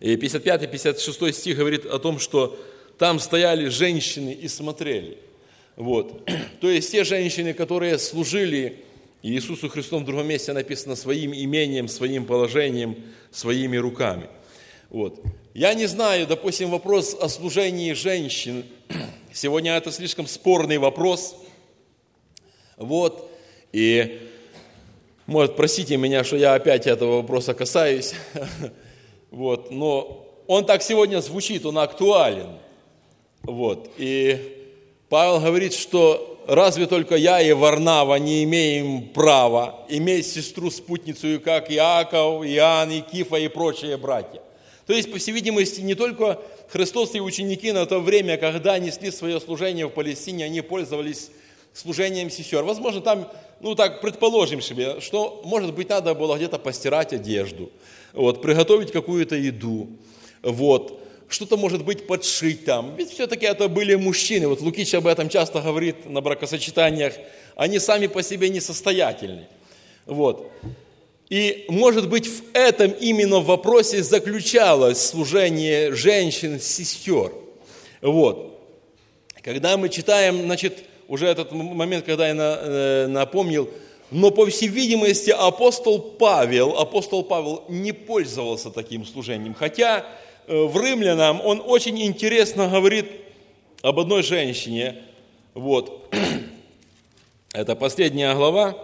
И 55-56 стих говорит о том, что там стояли женщины и смотрели. Вот. То есть те женщины, которые служили Иисусу Христу, в другом месте написано, своим имением, своим положением, своими руками. Вот. Я не знаю, допустим, вопрос о служении женщин. Сегодня это слишком спорный вопрос. Вот. И, может, простите меня, что я опять этого вопроса касаюсь. Вот. Но он так сегодня звучит, он актуален. Вот. И Павел говорит, что разве только я и Варнава не имеем права иметь сестру-спутницу, как Иаков, Иоанн, и Кифа и прочие братья. То есть, по всей видимости, не только Христос и ученики на то время, когда несли свое служение в Палестине, они пользовались служением сестер. Возможно, там, так предположим себе, что, может быть, надо было где-то постирать одежду, вот, приготовить какую-то еду, вот, что-то, может быть, подшить там. Ведь все-таки это были мужчины. Вот Лукич об этом часто говорит на бракосочетаниях. Они сами по себе несостоятельны. Вот. И, может быть, в этом именно вопросе заключалось служение женщин, сестер. Вот. Когда мы читаем, уже этот момент, когда я напомнил, но, по всей видимости, апостол Павел не пользовался таким служением. Хотя в Римлянам он очень интересно говорит об одной женщине. Вот. Это последняя глава.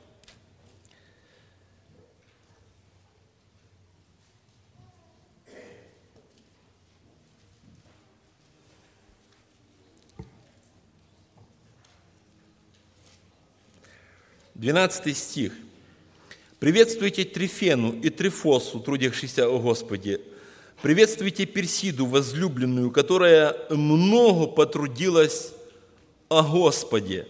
Двенадцатый стих. «Приветствуйте Трифену и Трифосу, трудящихся о Господе. Приветствуйте Персиду, возлюбленную, которая много потрудилась о Господе».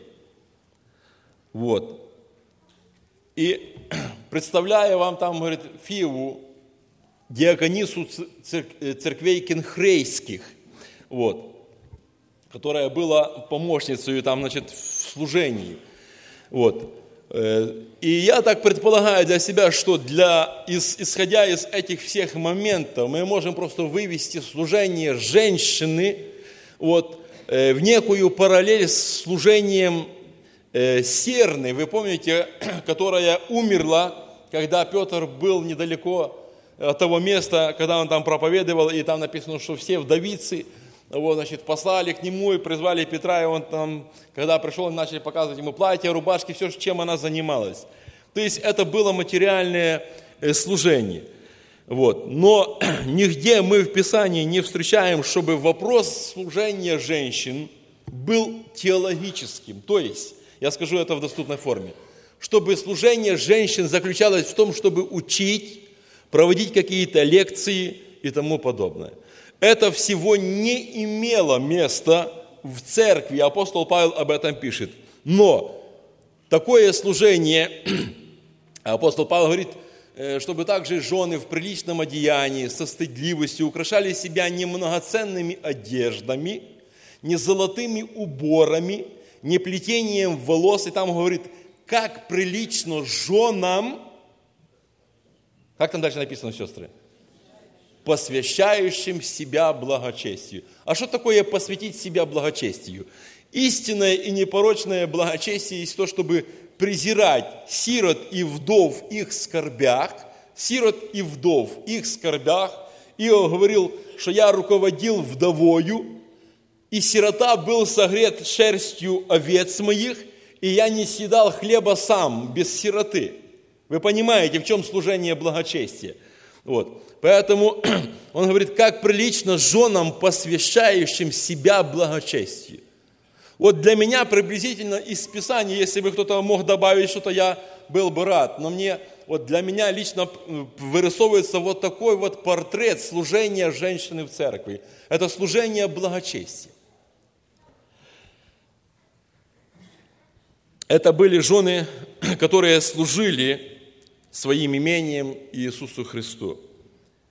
Вот. И представляю вам там, говорит, Фиву, диаконису церквей кенхрейских, вот, которая была помощницей там, в служении. Вот. И я так предполагаю для себя, что исходя из этих всех моментов, мы можем просто вывести служение женщины вот, в некую параллель с служением Серны. Вы помните, которая умерла, когда Петр был недалеко от того места, когда он там проповедовал, и там написано, что все вдовицы, вот, послали к нему и призвали Петра, и он там, когда пришел, начали показывать ему платья, рубашки, все, чем она занималась. То есть это было материальное служение. Вот. Но нигде мы в Писании не встречаем, чтобы вопрос служения женщин был теологическим. То есть, я скажу это в доступной форме, чтобы служение женщин заключалось в том, чтобы учить, проводить какие-то лекции и тому подобное. Это всего не имело места в церкви. Апостол Павел об этом пишет. Но такое служение, апостол Павел говорит, чтобы также жены в приличном одеянии, со стыдливостью украшали себя не многоценными одеждами, не золотыми уборами, не плетением волос. И там говорит, как прилично женам, как там дальше написано, сестры? Посвящающим себя благочестию. А что такое посвятить себя благочестию? Истинное и непорочное благочестие есть то, чтобы презирать сирот и вдов в их скорбях. Иов говорил, что я руководил вдовою, и сирота был согрет шерстью овец моих, и я не съедал хлеба сам, без сироты. Вы понимаете, в чем служение благочестия? Вот. Поэтому он говорит, как прилично женам, посвящающим себя благочестию. Вот для меня приблизительно из Писания, если бы кто-то мог добавить что-то, я был бы рад. Но для меня лично вырисовывается вот такой вот портрет служения женщины в церкви. Это служение благочестия. Это были жены, которые служили своим имением Иисусу Христу.